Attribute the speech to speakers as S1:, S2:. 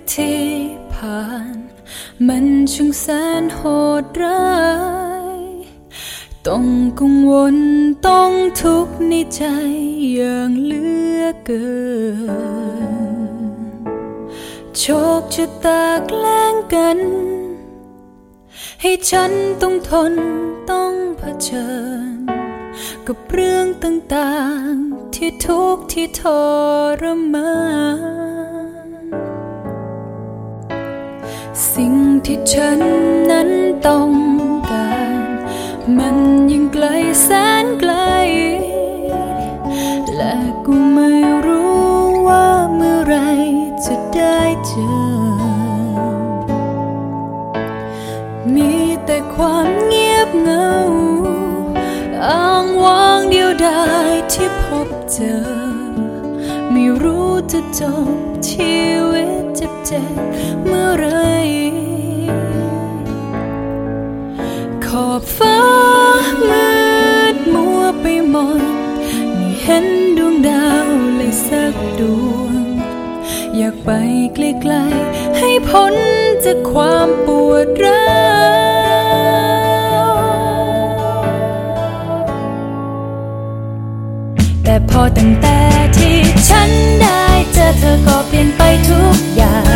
S1: ที่ผ่านมันช่างแสนโหดร้ายต้องกังวลต้องทุกข์ในใจอย่างเหลือเกินโชคชะตาแกล้งกันให้ฉันต้องทนต้องเผชิญกับเรื่องต่างๆที่ทุกข์ที่ทรมานสิ่งที่ฉันนั้นต้องการมันยังไกลแสนไกลและกูไม่รู้ว่าเมื่อไรจะได้เจอมีแต่ความเงียบเหงาอ้างว้างเดียวดายที่พบเจอไม่รู้จะจบชีวิตเจ็บๆเมื่อไรขอบฟ้ามืดมัวไปหมดไม่เห็นดวงดาวเลยสักดวงอยากไปไกลๆให้พ้นจากความปวดร้าวแต่พอตั้งแต่ที่ฉันได้เจอเธอก็เปลี่ยนไปทุกอย่าง